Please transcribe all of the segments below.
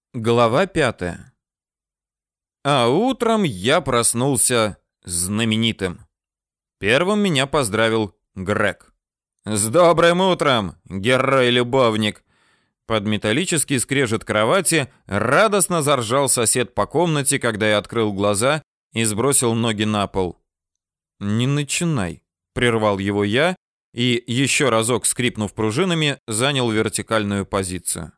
Глава 5. А утром я проснулся знаменитым. Первым меня поздравил Грег. «С добрым утром, герой-любовник!» Под металлический скрежет кровати радостно заржал сосед по комнате, когда я открыл глаза и сбросил ноги на пол. «Не начинай», — прервал его я и, еще разок скрипнув пружинами, занял вертикальную позицию.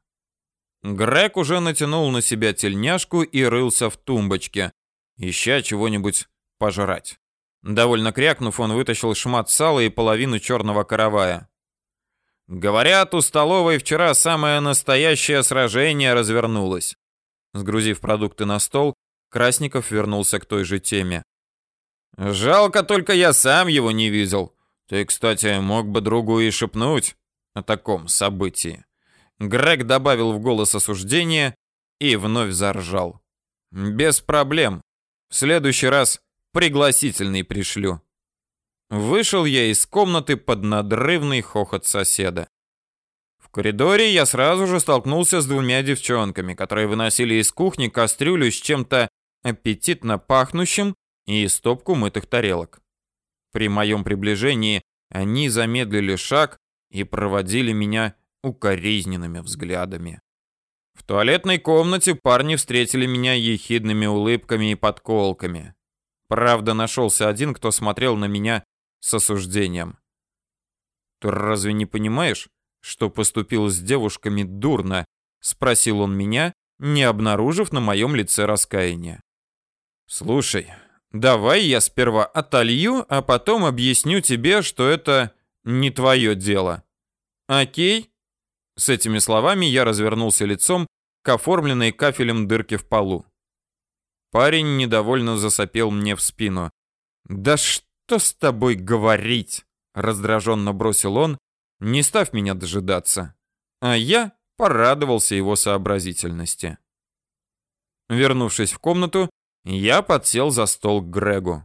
Грег уже натянул на себя тельняшку и рылся в тумбочке, ища чего-нибудь пожрать. Довольно крякнув, он вытащил шмат сала и половину черного каравая. «Говорят, у столовой вчера самое настоящее сражение развернулось». Сгрузив продукты на стол, Красников вернулся к той же теме. «Жалко, только я сам его не видел. Ты, кстати, мог бы другу и шепнуть о таком событии». Грег добавил в голос осуждение и вновь заржал. «Без проблем. В следующий раз пригласительный пришлю». Вышел я из комнаты под надрывный хохот соседа. В коридоре я сразу же столкнулся с двумя девчонками, которые выносили из кухни кастрюлю с чем-то аппетитно пахнущим и стопку мытых тарелок. При моем приближении они замедлили шаг и проводили меня укоризненными взглядами. В туалетной комнате парни встретили меня ехидными улыбками и подколками. Правда, нашелся один, кто смотрел на меня с осуждением. «Ты разве не понимаешь, что поступил с девушками дурно?» — спросил он меня, не обнаружив на моем лице раскаяния. «Слушай, давай я сперва отолью, а потом объясню тебе, что это не твое дело. Окей?» С этими словами я развернулся лицом к оформленной кафелем дырке в полу. Парень недовольно засопел мне в спину. «Да что с тобой говорить?» — раздраженно бросил он, не став меня дожидаться. А я порадовался его сообразительности. Вернувшись в комнату, я подсел за стол к Грегу.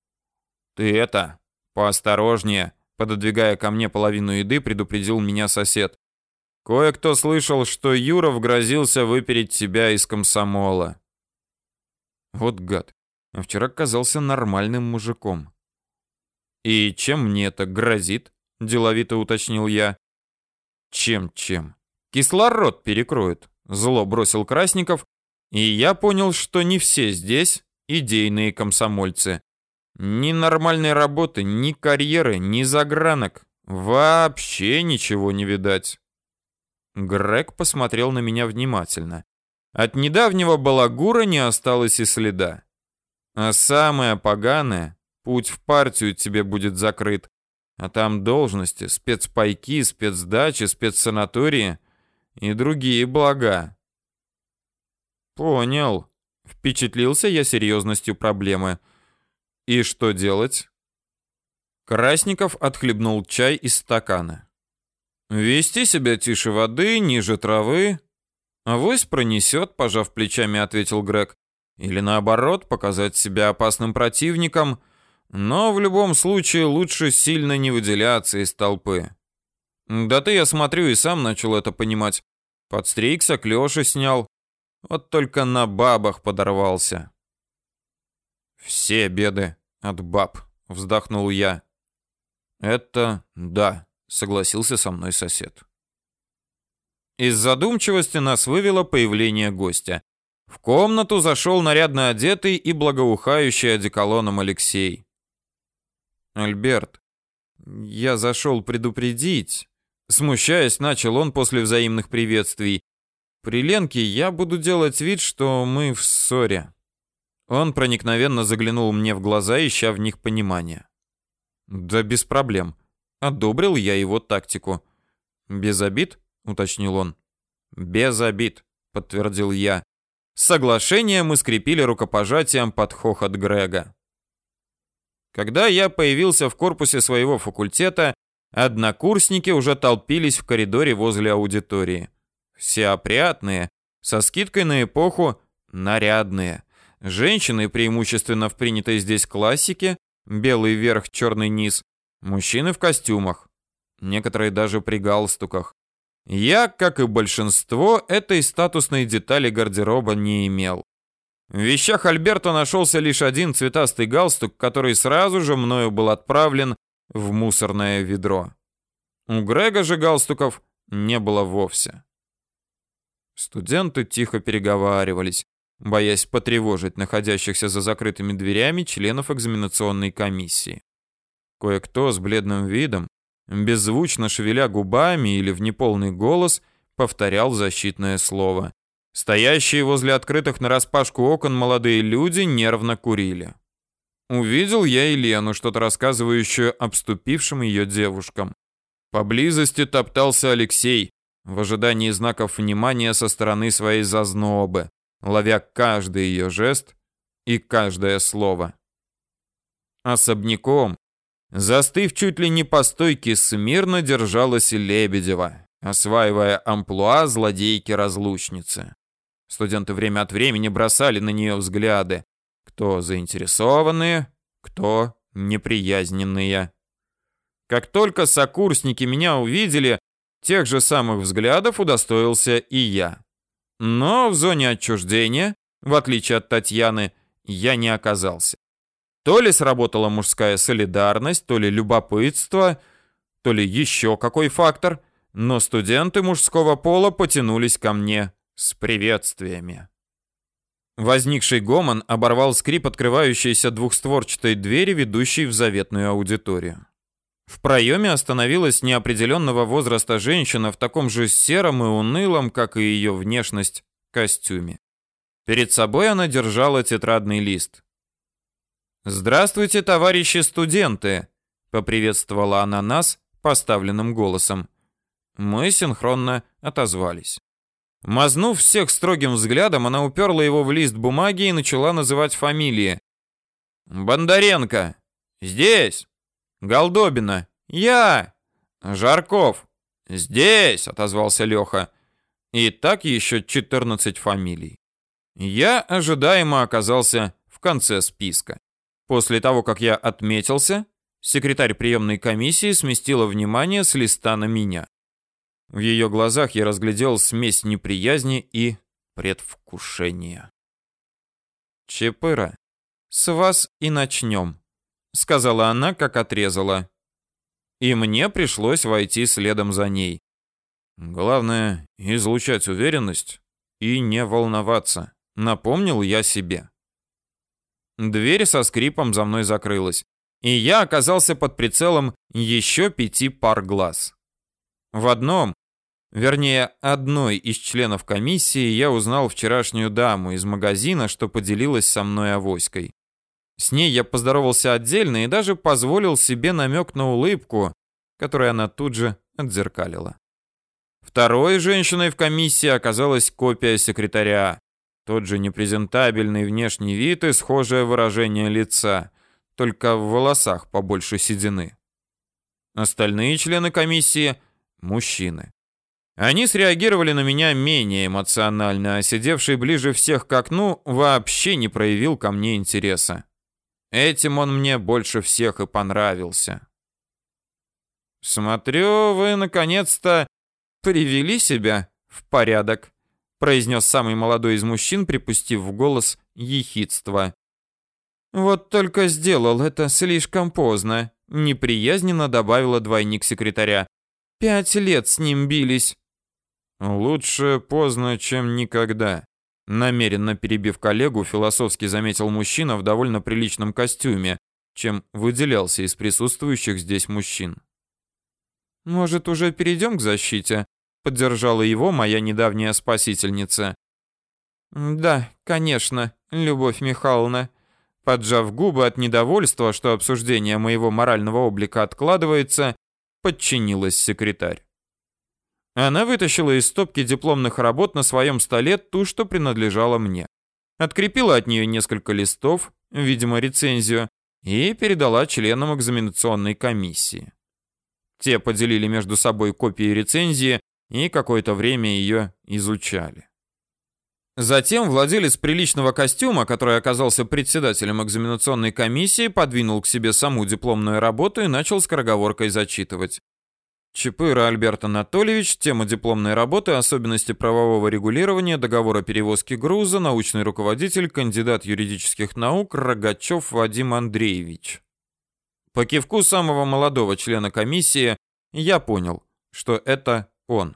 «Ты это, поосторожнее», — пододвигая ко мне половину еды, предупредил меня сосед. «Кое-кто слышал, что Юров грозился выпереть тебя из комсомола». Вот гад, а вчера казался нормальным мужиком. «И чем мне это грозит?» — деловито уточнил я. «Чем? Кислород перекроет», — зло бросил Красников, и я понял, что не все здесь идейные комсомольцы. Ни нормальной работы, ни карьеры, ни загранок. Вообще ничего не видать. Грег посмотрел на меня внимательно. От недавнего балагура не осталось и следа. А самое поганое, путь в партию тебе будет закрыт. А там должности, спецпайки, спецдачи, спецсанатории и другие блага. Понял. Впечатлился я серьезностью проблемы. И что делать? Красников отхлебнул чай из стакана. «Вести себя тише воды, ниже травы. Авось пронесет», — пожав плечами, ответил Грег. «Или наоборот, показать себя опасным противником. Но в любом случае лучше сильно не выделяться из толпы». «Да ты, я смотрю, и сам начал это понимать. Подстригся, клёши снял. Вот только на бабах подорвался». «Все беды от баб», — вздохнул я. «Это да», — согласился со мной сосед. Из задумчивости нас вывело появление гостя. В комнату зашел нарядно одетый и благоухающий одеколоном Алексей. «Альберт, я зашел предупредить», — смущаясь, начал он после взаимных приветствий. «При Ленке я буду делать вид, что мы в ссоре». Он проникновенно заглянул мне в глаза, ища в них понимания. «Да без проблем». Одобрил я его тактику. «Без обид?» — уточнил он. «Без обид», — подтвердил я. Соглашение мы скрепили рукопожатием под хохот Грега. Когда я появился в корпусе своего факультета, однокурсники уже толпились в коридоре возле аудитории. Все опрятные, со скидкой на эпоху нарядные. Женщины преимущественно в принятой здесь классике, белый верх, черный низ. Мужчины в костюмах, некоторые даже при галстуках. Я, как и большинство, этой статусной детали гардероба не имел. В вещах Альберто нашелся лишь один цветастый галстук, который сразу же мною был отправлен в мусорное ведро. У Грега же галстуков не было вовсе. Студенты тихо переговаривались, боясь потревожить находящихся за закрытыми дверями членов экзаменационной комиссии. Кое-кто с бледным видом, беззвучно шевеля губами или в неполный голос, повторял защитное слово. Стоящие возле открытых нараспашку окон молодые люди нервно курили. Увидел я и Лену, что-то рассказывающую обступившим ее девушкам. Поблизости топтался Алексей, в ожидании знаков внимания со стороны своей зазнобы, ловя каждый ее жест и каждое слово. Особняком, застыв чуть ли не по стойке смирно, держалась и Лебедева, осваивая амплуа злодейки-разлучницы. Студенты время от времени бросали на нее взгляды, кто заинтересованные, кто неприязненные. Как только сокурсники меня увидели, тех же самых взглядов удостоился и я. Но в зоне отчуждения, в отличие от Татьяны, я не оказался. То ли сработала мужская солидарность, то ли любопытство, то ли еще какой фактор, но студенты мужского пола потянулись ко мне с приветствиями. Возникший гомон оборвал скрип открывающейся двухстворчатой двери, ведущей в заветную аудиторию. В проеме остановилась неопределенного возраста женщина в таком же сером и унылом, как и ее внешность, костюме. Перед собой она держала тетрадный лист. «Здравствуйте, товарищи студенты!» — поприветствовала она нас поставленным голосом. Мы синхронно отозвались. Мазнув всех строгим взглядом, она уперла его в лист бумаги и начала называть фамилии. «Бондаренко! Здесь! Голдобина! Я! Жарков! Здесь!» — отозвался Леха. И так еще 14 фамилий. Я ожидаемо оказался в конце списка. После того, как я отметился, секретарь приемной комиссии сместила внимание с листа на меня. В ее глазах я разглядел смесь неприязни и предвкушения. «Чепыра, с вас и начнем», — сказала она, как отрезала. И мне пришлось войти следом за ней. Главное — излучать уверенность и не волноваться, напомнил я себе. Дверь со скрипом за мной закрылась, и я оказался под прицелом еще 5 пар глаз. В одной из членов комиссии я узнал вчерашнюю даму из магазина, что поделилась со мной авоськой. С ней я поздоровался отдельно и даже позволил себе намек на улыбку, которую она тут же отзеркалила. Второй женщиной в комиссии оказалась копия секретаря. Тот же непрезентабельный внешний вид и схожее выражение лица, только в волосах побольше седины. Остальные члены комиссии – мужчины. Они среагировали на меня менее эмоционально, а сидевший ближе всех к окну вообще не проявил ко мне интереса. Этим он мне больше всех и понравился. «Смотрю, вы наконец-то привели себя в порядок», произнес самый молодой из мужчин, припустив в голос ехидство. «Вот только сделал это слишком поздно», неприязненно добавила двойник секретаря. 5 лет с ним бились. «Лучше поздно, чем никогда», намеренно перебив коллегу, философски заметил мужчина в довольно приличном костюме, чем выделялся из присутствующих здесь мужчин. «Может, уже перейдем к защите?» Поддержала его моя недавняя спасительница. «Да, конечно, Любовь Михайловна». Поджав губы от недовольства, что обсуждение моего морального облика откладывается, подчинилась секретарь. Она вытащила из стопки дипломных работ на своем столе ту, что принадлежала мне. Открепила от нее несколько листов, видимо, рецензию, и передала членам экзаменационной комиссии. Те поделили между собой копии рецензии и какое-то время ее изучали. Затем владелец приличного костюма, который оказался председателем экзаменационной комиссии, подвинул к себе саму дипломную работу и начал скороговоркой зачитывать. Чапыра Альберт Анатольевич, тема дипломной работы, особенности правового регулирования договора перевозки груза, научный руководитель, кандидат юридических наук Рогачев Вадим Андреевич. По кивку самого молодого члена комиссии я понял, что это он.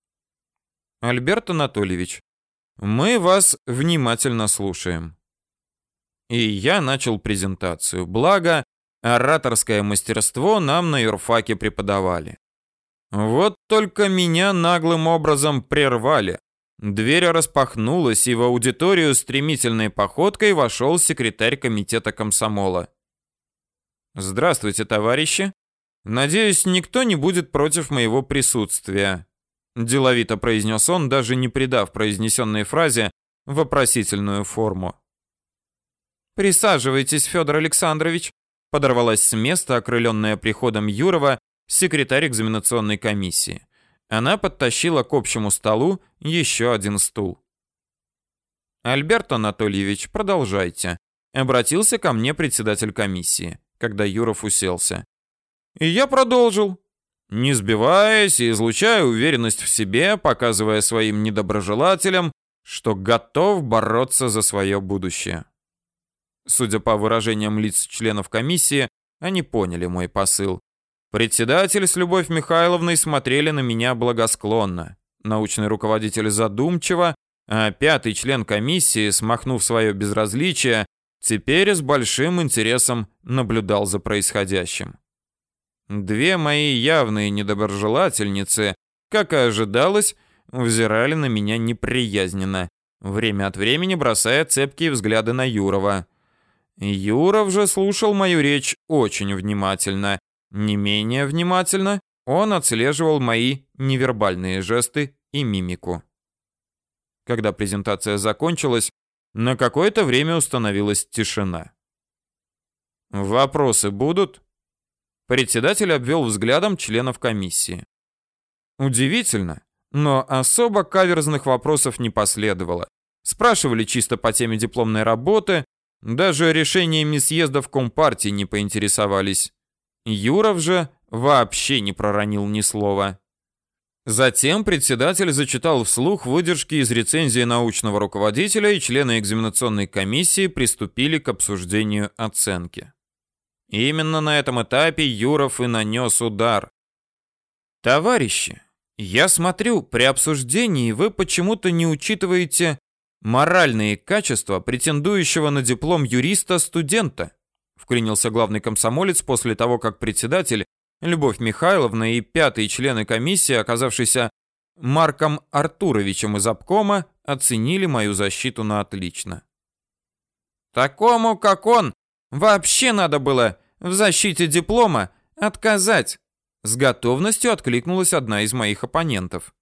Альберт Анатольевич, мы вас внимательно слушаем. И я начал презентацию, благо ораторское мастерство нам на юрфаке преподавали. Вот только меня наглым образом прервали. Дверь распахнулась, и в аудиторию стремительной походкой вошел секретарь комитета комсомола. «Здравствуйте, товарищи. Надеюсь, никто не будет против моего присутствия», — деловито произнес он, даже не придав произнесенной фразе вопросительную форму. «Присаживайтесь, Федор Александрович», — подорвалась с места, окрыленная приходом Юрова, секретарь экзаменационной комиссии. Она подтащила к общему столу еще один стул. «Альберт Анатольевич, продолжайте», — обратился ко мне председатель комиссии, когда Юров уселся. И я продолжил, не сбиваясь и излучая уверенность в себе, показывая своим недоброжелателям, что готов бороться за свое будущее. Судя по выражениям лиц членов комиссии, они поняли мой посыл. Председатель с Любовь Михайловной смотрели на меня благосклонно, научный руководитель задумчиво, а пятый член комиссии, смахнув свое безразличие, теперь с большим интересом наблюдал за происходящим. Две мои явные недоброжелательницы, как и ожидалось, взирали на меня неприязненно, время от времени бросая цепкие взгляды на Юрова. Юров же слушал мою речь очень внимательно. Не менее внимательно он отслеживал мои невербальные жесты и мимику. Когда презентация закончилась, на какое-то время установилась тишина. «Вопросы будут?» Председатель обвел взглядом членов комиссии. Удивительно, но особо каверзных вопросов не последовало. Спрашивали чисто по теме дипломной работы, даже решениями съездов Компартии не поинтересовались. Юров же вообще не проронил ни слова. Затем председатель зачитал вслух выдержки из рецензии научного руководителя, и члены экзаменационной комиссии приступили к обсуждению оценки. Именно на этом этапе Юров и нанес удар. «Товарищи, я смотрю, при обсуждении вы почему-то не учитываете моральные качества претендующего на диплом юриста-студента», вклинился главный комсомолец после того, как председатель, Любовь Михайловна и пятые члены комиссии, оказавшиеся Марком Артуровичем из обкома, оценили мою защиту на отлично. «Такому, как он, вообще надо было в защите диплома отказать», с готовностью откликнулась одна из моих оппонентов.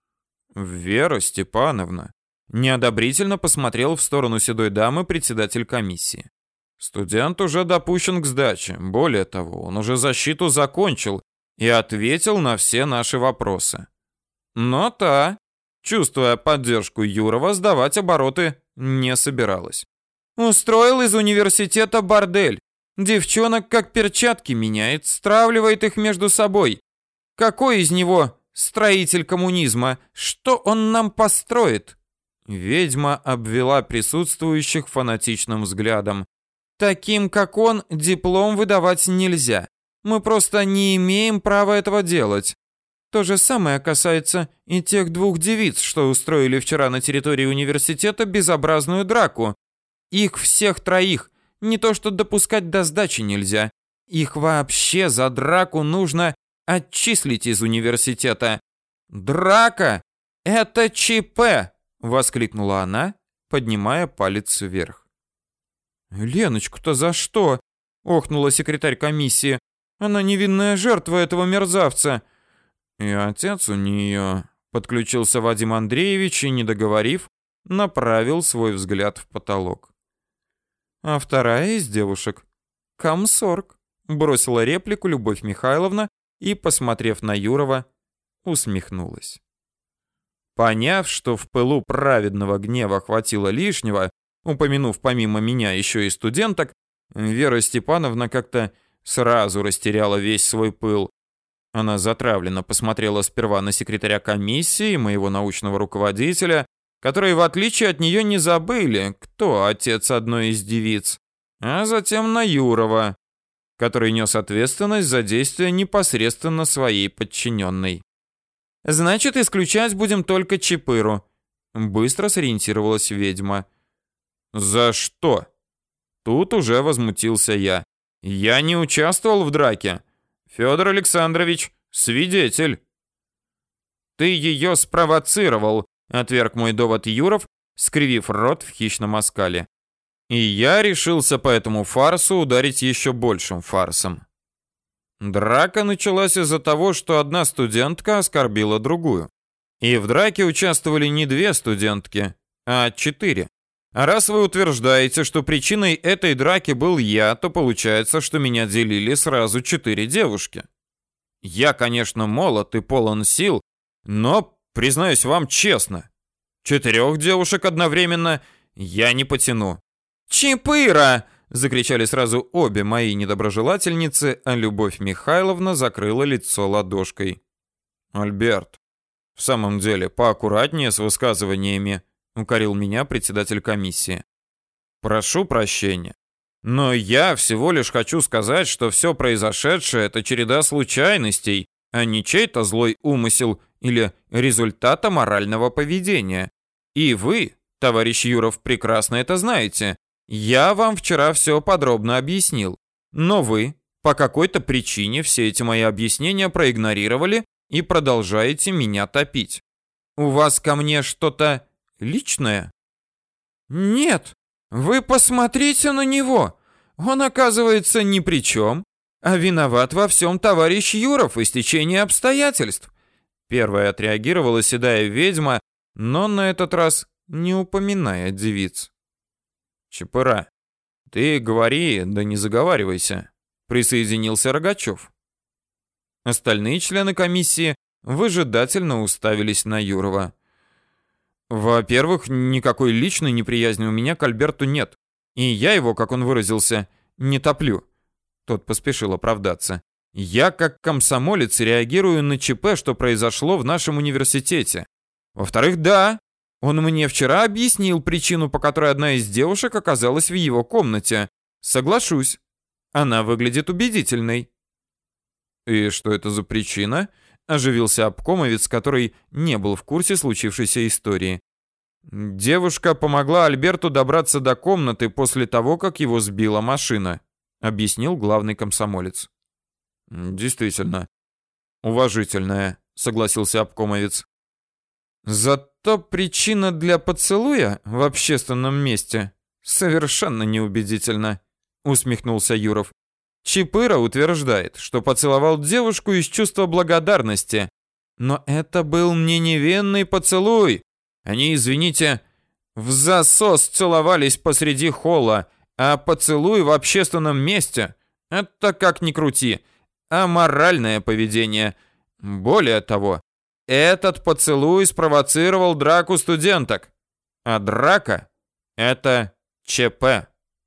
«Вера Степановна», неодобрительно посмотрел в сторону седой дамы председатель комиссии. Студент уже допущен к сдаче. Более того, он уже защиту закончил и ответил на все наши вопросы. Но та, чувствуя поддержку Юрова, сдавать обороты не собиралась. Устроил из университета бордель. Девчонок как перчатки меняет, стравливает их между собой. Какой из него строитель коммунизма? Что он нам построит? Ведьма обвела присутствующих фанатичным взглядом. Таким, как он, диплом выдавать нельзя. Мы просто не имеем права этого делать. То же самое касается и тех двух девиц, что устроили вчера на территории университета безобразную драку. Их всех троих не то что допускать до сдачи нельзя. Их вообще за драку нужно отчислить из университета. Драка — это ЧП! Воскликнула она, поднимая палец вверх. «Леночку-то за что?» — охнула секретарь комиссии. «Она невинная жертва этого мерзавца». «И отец у нее...» — подключился Вадим Андреевич и, не договорив, направил свой взгляд в потолок. «А вторая из девушек — комсорг», — бросила реплику Любовь Михайловна и, посмотрев на Юрова, усмехнулась. Поняв, что в пылу праведного гнева хватило лишнего, упомянув помимо меня еще и студенток, Вера Степановна как-то сразу растеряла весь свой пыл. Она затравленно посмотрела сперва на секретаря комиссии, моего научного руководителя, которые, в отличие от нее, не забыли, кто отец одной из девиц, а затем на Юрова, который нес ответственность за действия непосредственно своей подчиненной. «Значит, исключать будем только Чипыру», — быстро сориентировалась ведьма. «За что?» Тут уже возмутился я. «Я не участвовал в драке. Федор Александрович, свидетель». «Ты ее спровоцировал», — отверг мой довод Юров, скривив рот в хищном оскале. И я решился по этому фарсу ударить еще большим фарсом. Драка началась из-за того, что одна студентка оскорбила другую. И в драке участвовали не 2 студентки, а 4. А раз вы утверждаете, что причиной этой драки был я, то получается, что меня делили сразу 4 девушки. Я, конечно, молод и полон сил, но, признаюсь вам честно, 4 девушек одновременно я не потяну. «Чипыра!» — закричали сразу обе мои недоброжелательницы, а Любовь Михайловна закрыла лицо ладошкой. «Альберт, в самом деле, поаккуратнее с высказываниями», — укорил меня председатель комиссии. «Прошу прощения, но я всего лишь хочу сказать, что все произошедшее — это череда случайностей, а не чей-то злой умысел или результат аморального поведения. И вы, товарищ Юров, прекрасно это знаете. Я вам вчера все подробно объяснил, но вы по какой-то причине все эти мои объяснения проигнорировали и продолжаете меня топить. У вас ко мне что-то личное?» «Нет, вы посмотрите на него. Он, оказывается, ни при чем, а виноват во всем товарищ Юров и стечение обстоятельств». Первая отреагировала седая ведьма, но на этот раз не упоминая девиц. «Чипыра, ты говори, да не заговаривайся», — присоединился Рогачев. Остальные члены комиссии выжидательно уставились на Юрова. «Во-первых, никакой личной неприязни у меня к Альберту нет, и я его, как он выразился, не топлю». Тот поспешил оправдаться. «Я, как комсомолец, реагирую на ЧП, что произошло в нашем университете. Во-вторых, да, он мне вчера объяснил причину, по которой одна из девушек оказалась в его комнате. Соглашусь, она выглядит убедительной». «И что это за причина?» — оживился обкомовец, который не был в курсе случившейся истории. «Девушка помогла Альберту добраться до комнаты после того, как его сбила машина», — объяснил главный комсомолец. «Действительно, уважительная», — согласился обкомовец. «Зато причина для поцелуя в общественном месте совершенно неубедительна», — усмехнулся Юров. «Чипыра утверждает, что поцеловал девушку из чувства благодарности. Но это был не невинный поцелуй. Они, извините, в засос целовались посреди холла, а поцелуй в общественном месте — это, как ни крути, аморальное поведение. Более того, этот поцелуй спровоцировал драку студенток. А драка — это ЧП».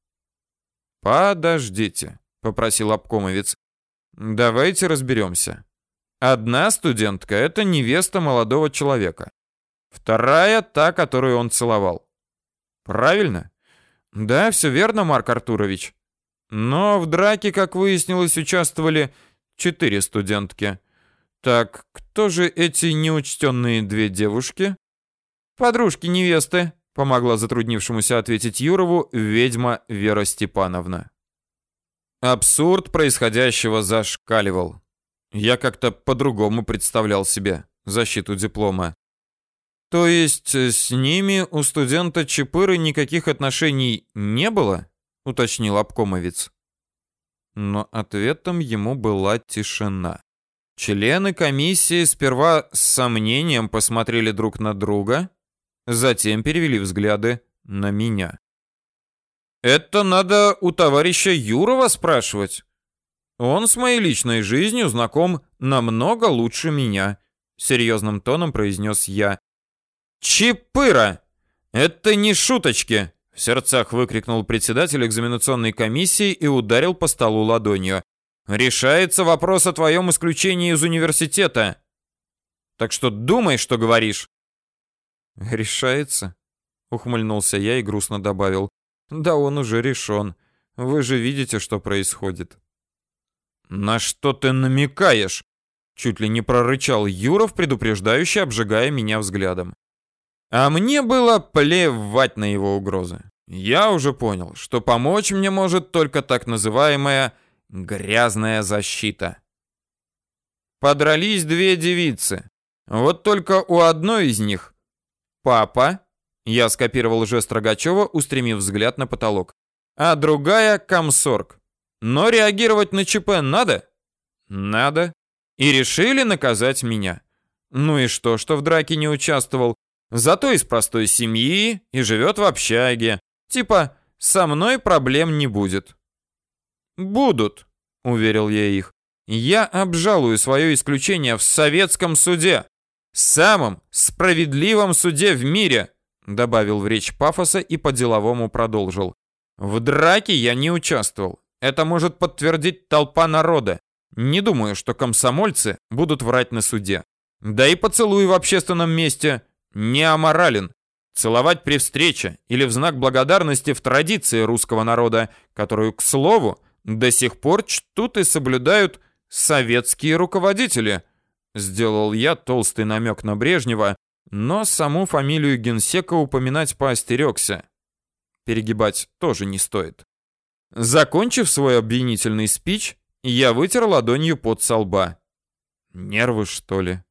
«Подождите», — попросил обкомовец. «Давайте разберемся. Одна студентка — это невеста молодого человека. Вторая — та, которую он целовал. Правильно?» «Да, все верно, Марк Артурович. Но в драке, как выяснилось, участвовали 4 студентки. Так, кто же эти неучтенные 2 девушки?» «Подружки невесты», — помогла затруднившемуся ответить Юрову ведьма Вера Степановна. Абсурд происходящего зашкаливал. Я как-то по-другому представлял себе защиту диплома. «То есть с ними у студента Чипыры никаких отношений не было?» — уточнил обкомовец. Но ответом ему была тишина. Члены комиссии сперва с сомнением посмотрели друг на друга, затем перевели взгляды на меня. «Это надо у товарища Юрова спрашивать. Он с моей личной жизнью знаком намного лучше меня», — серьезным тоном произнес я. «Чипыра! Это не шуточки!» — в сердцах выкрикнул председатель экзаменационной комиссии и ударил по столу ладонью. решается вопрос о твоем исключении из университета. Так что думай, что говоришь. Решается, ухмыльнулся я и грустно добавил. Да он уже решен. Вы же видите, что происходит. На что ты намекаешь? Чуть ли не прорычал Юров, предупреждающе обжигая меня взглядом. А мне было плевать на его угрозы. Я уже понял, что помочь мне может только так называемая грязная защита. Подрались две девицы. Вот только у одной из них папа, я скопировал жест Рогачева, устремив взгляд на потолок, а другая комсорг. Но реагировать на ЧП надо? Надо. И решили наказать меня. Ну и что в драке не участвовал? Зато из простой семьи и живет в общаге. Типа, со мной проблем не будет. Будут, уверил я их. Я обжалую свое исключение в советском суде. Самом справедливом суде в мире, добавил в речь пафоса и по-деловому продолжил. В драке я не участвовал. Это может подтвердить толпа народа. Не думаю, что комсомольцы будут врать на суде. Да и поцелуй в общественном месте не аморален. Целовать при встрече или в знак благодарности в традиции русского народа, которую, к слову, до сих пор чтут и соблюдают советские руководители. Сделал я толстый намек на Брежнева, но саму фамилию генсека упоминать поостерегся. Перегибать тоже не стоит. Закончив свой обвинительный спич, я вытер ладонью пот со лба. Нервы, что ли?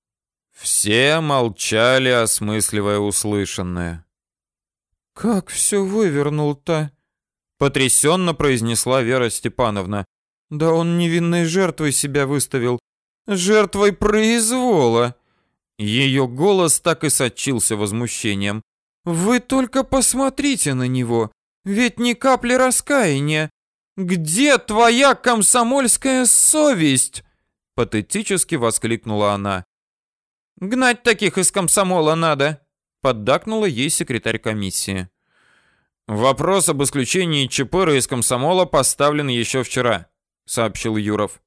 Все молчали, осмысливая услышанное. «Как все вывернул-то?» — потрясенно произнесла Вера Степановна. «Да он невинной жертвой себя выставил. Жертвой произвола!» Ее голос так и сочился возмущением. «Вы только посмотрите на него, ведь ни капли раскаяния. Где твоя комсомольская совесть?» — патетически воскликнула она. «Гнать таких из комсомола надо», — поддакнула ей секретарь комиссии. «Вопрос об исключении ЧПРа из комсомола поставлен еще вчера», — сообщил Юров.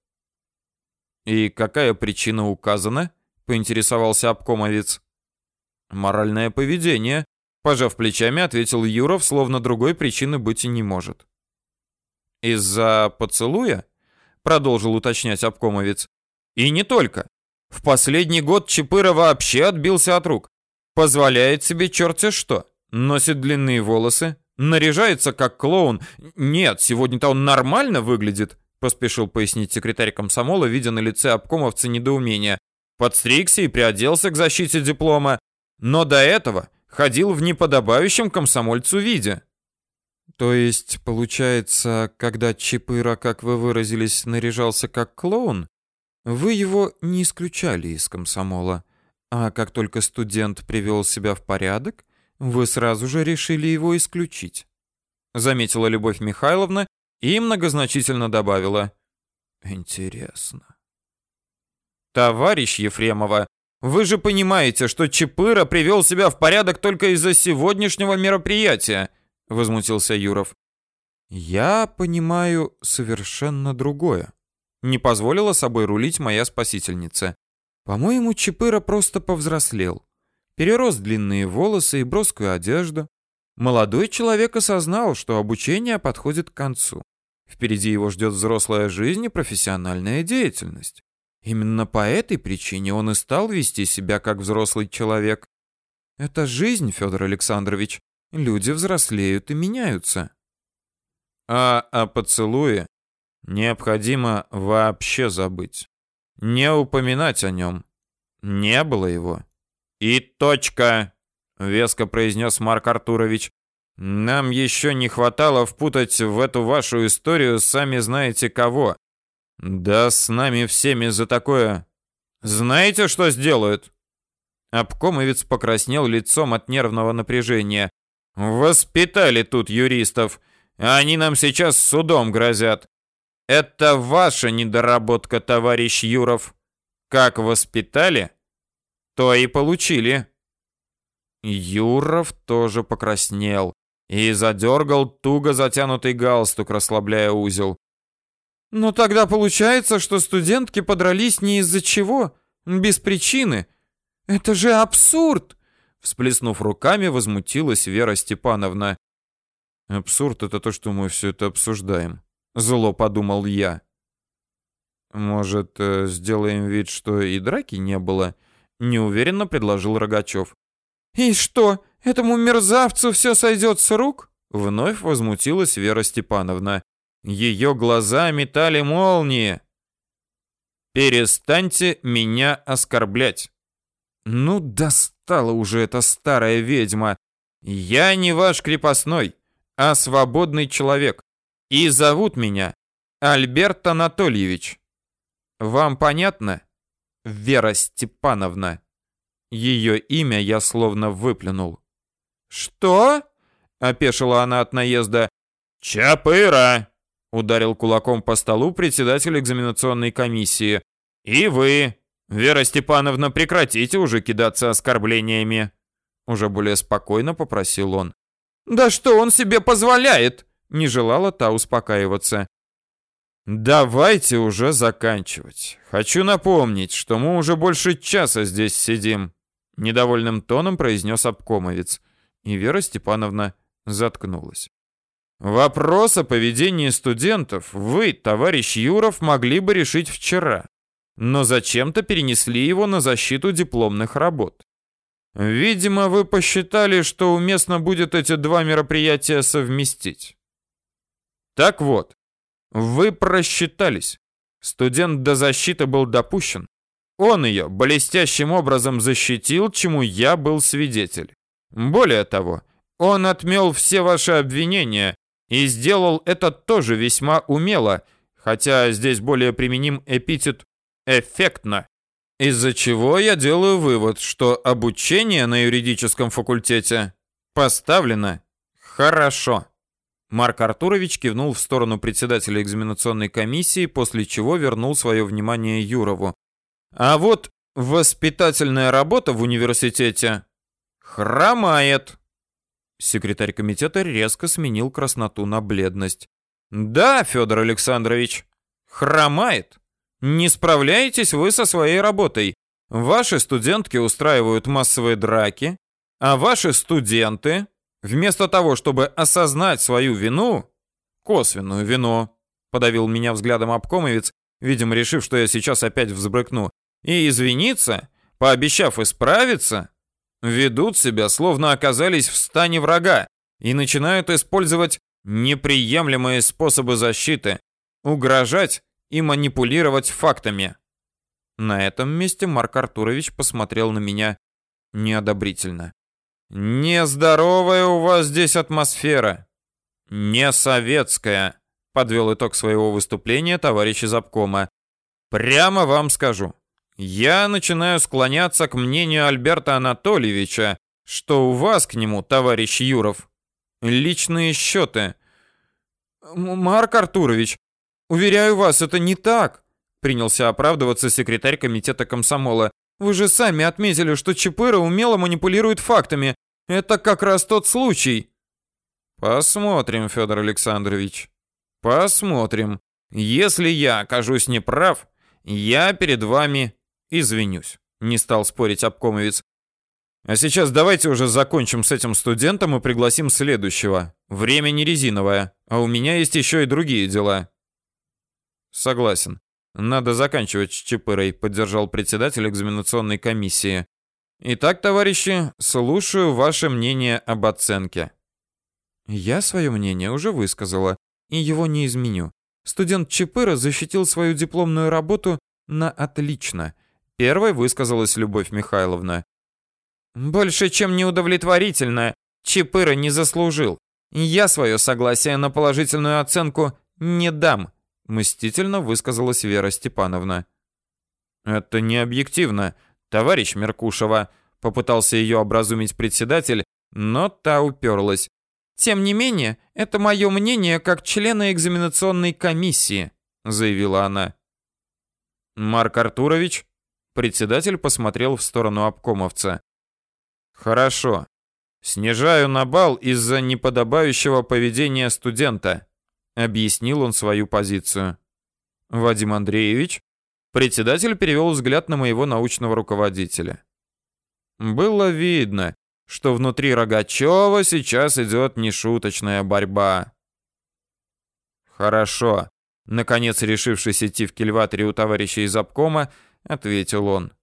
«И какая причина указана?» — поинтересовался обкомовец. «Моральное поведение», — пожав плечами, ответил Юров, словно другой причины быть и не может. «Из-за поцелуя?» — продолжил уточнять обкомовец. «И не только. В последний год Чапыра вообще отбился от рук. Позволяет себе черти что. Носит длинные волосы, наряжается как клоун. Нет, сегодня-то он нормально выглядит», — поспешил пояснить секретарь комсомола, видя на лице обкомовца недоумение. Подстригся и приоделся к защите диплома, но до этого ходил в неподобающем комсомольцу виде. То есть, получается, когда Чапыра, как вы выразились, наряжался как клоун, вы его не исключали из комсомола, а как только студент привел себя в порядок, вы сразу же решили его исключить, заметила Любовь Михайловна и многозначительно добавила: интересно. Товарищ Ефремова, вы же понимаете, что Чапыра привел себя в порядок только из-за сегодняшнего мероприятия, возмутился Юров. Я понимаю совершенно другое. Не позволила собой рулить моя спасительница. По-моему, Чапыра просто повзрослел. Перерос длинные волосы и броскую одежду. Молодой человек осознал, что обучение подходит к концу. Впереди его ждет взрослая жизнь и профессиональная деятельность. Именно по этой причине он и стал вести себя как взрослый человек. Это жизнь, Федор Александрович. Люди взрослеют и меняются. А о поцелуе необходимо вообще забыть. Не упоминать о нем. Не было его. И точка, веско произнес Марк Артурович. Нам еще не хватало впутать в эту вашу историю сами знаете кого. Да с нами всеми за такое. Знаете, что сделают? Обкомовец покраснел лицом от нервного напряжения. Воспитали тут юристов, а они нам сейчас судом грозят. Это ваша недоработка, товарищ Юров. Как воспитали, то и получили. Юров тоже покраснел и задергал туго затянутый галстук, расслабляя узел. Но тогда получается, что студентки подрались не из-за чего, без причины. Это же абсурд!» Всплеснув руками, возмутилась Вера Степановна. «Абсурд — это то, что мы все это обсуждаем», — зло подумал я. «Может, сделаем вид, что и драки не было?» — неуверенно предложил Рогачев. «И что, этому мерзавцу все сойдет с рук?» Вновь возмутилась Вера Степановна. Ее глаза метали молнии. «Перестаньте меня оскорблять!» «Ну, достала уже эта старая ведьма! Я не ваш крепостной, а свободный человек, и зовут меня Альберт Анатольевич. Вам понятно, Вера Степановна?» Ее имя я словно выплюнул. «Что?» — опешила она от наезда. «Чапыра!» — ударил кулаком по столу председатель экзаменационной комиссии. «И вы, Вера Степановна, прекратите уже кидаться оскорблениями!» Уже более спокойно попросил он. «Да что он себе позволяет?» — не желала та успокаиваться. «Давайте уже заканчивать. Хочу напомнить, что мы уже больше часа здесь сидим», — недовольным тоном произнес обкомовец. И Вера Степановна заткнулась. «Вопрос о поведении студентов вы, товарищ Юров, могли бы решить вчера, но зачем-то перенесли его на защиту дипломных работ. Видимо, вы посчитали, что уместно будет эти два мероприятия совместить. Так вот, вы просчитались. Студент до защиты был допущен. Он ее блестящим образом защитил, чему я был свидетель. Более того, он отмел все ваши обвинения и сделал это тоже весьма умело, хотя здесь более применим эпитет «эффектно». Из-за чего я делаю вывод, что обучение на юридическом факультете поставлено хорошо. Марк Артурович кивнул в сторону председателя экзаменационной комиссии, после чего вернул свое внимание Юрову. А вот воспитательная работа в университете хромает. Секретарь комитета резко сменил красноту на бледность. Да, Федор Александрович, хромает. Не справляетесь вы со своей работой. Ваши студентки устраивают массовые драки, а ваши студенты, вместо того, чтобы осознать свою вину, косвенную вину, подавил меня взглядом обкомовец, видимо, решив, что я сейчас опять взбрыкну, и извиниться, пообещав исправиться, ведут себя, словно оказались в стане врага и начинают использовать неприемлемые способы защиты, угрожать и манипулировать фактами. На этом месте Марк Артурович посмотрел на меня неодобрительно. Нездоровая у вас здесь атмосфера. Не советская, подвел итог своего выступления товарищ из обкома. Прямо вам скажу. Я начинаю склоняться к мнению Альберта Анатольевича, что у вас к нему, товарищ Юров, личные счеты. Марк Артурович, уверяю вас, это не так, принялся оправдываться секретарь комитета комсомола. Вы же сами отметили, что Чапыра умело манипулирует фактами. Это как раз тот случай. Посмотрим, Федор Александрович. Посмотрим. Если я окажусь неправ, я перед вами извинюсь. Не стал спорить обкомовец. А сейчас давайте уже закончим с этим студентом и пригласим следующего. Время не резиновое, а у меня есть еще и другие дела. Согласен. Надо заканчивать с Чапырой, поддержал председатель экзаменационной комиссии. Итак, товарищи, слушаю ваше мнение об оценке. Я свое мнение уже высказала, и его не изменю. Студент Чапыра защитил свою дипломную работу на отлично. Первой высказалась Любовь Михайловна. Больше чем неудовлетворительно. Чапыра не заслужил. Я свое согласие на положительную оценку не дам, мстительно высказалась Вера Степановна. Это не объективно, товарищ Меркушева, попытался ее образумить председатель, но та уперлась. Тем не менее, это мое мнение как члена экзаменационной комиссии, заявила она. Марк Артурович, председатель посмотрел в сторону обкомовца. Хорошо. Снижаю на балл из-за неподобающего поведения студента, объяснил он свою позицию. Вадим Андреевич. Председатель перевел взгляд на моего научного руководителя. Было видно, что внутри Рогачева сейчас идет нешуточная борьба. Хорошо, наконец решившись идти в кильваторе у товарища из обкома, ответил он.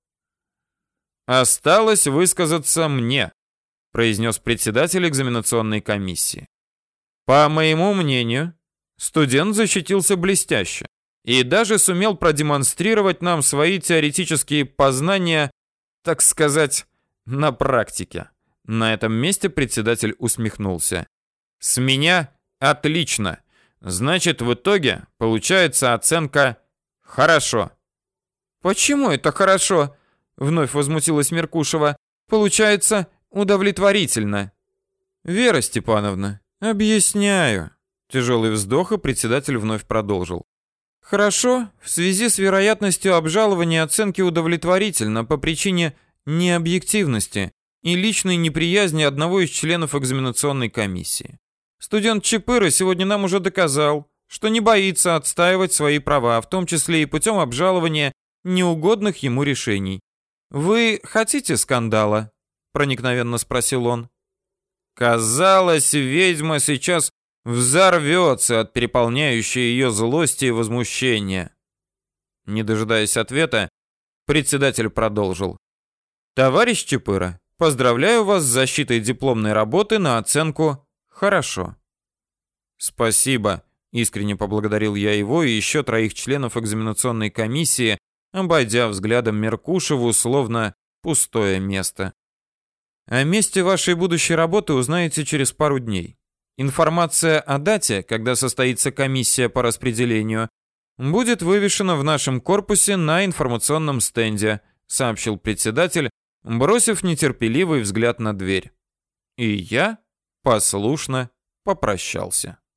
Осталось высказаться мне, произнес председатель экзаменационной комиссии. По моему мнению, студент защитился блестяще и даже сумел продемонстрировать нам свои теоретические познания, так сказать, на практике. На этом месте председатель усмехнулся. С меня отлично. Значит, в итоге получается оценка «хорошо». Почему это хорошо? Вновь возмутилась Меркушева. Получается удовлетворительно. Вера Степановна, объясняю. Тяжелый вздох, и председатель вновь продолжил. Хорошо, в связи с вероятностью обжалования оценки удовлетворительно по причине необъективности и личной неприязни одного из членов экзаменационной комиссии. Студент Чапыра сегодня нам уже доказал, что не боится отстаивать свои права, в том числе и путем обжалования неугодных ему решений. «Вы хотите скандала?» — проникновенно спросил он. Казалось, ведьма сейчас взорвется от переполняющей ее злости и возмущения. Не дожидаясь ответа, председатель продолжил. «Товарищ Чапыра, поздравляю вас с защитой дипломной работы на оценку «хорошо». «Спасибо», — искренне поблагодарил я его и еще 3 членов экзаменационной комиссии, обойдя взглядом Меркушеву, словно пустое место. О месте вашей будущей работы узнаете через пару дней. Информация о дате, когда состоится комиссия по распределению, будет вывешена в нашем корпусе на информационном стенде, сообщил председатель, бросив нетерпеливый взгляд на дверь. И я послушно попрощался.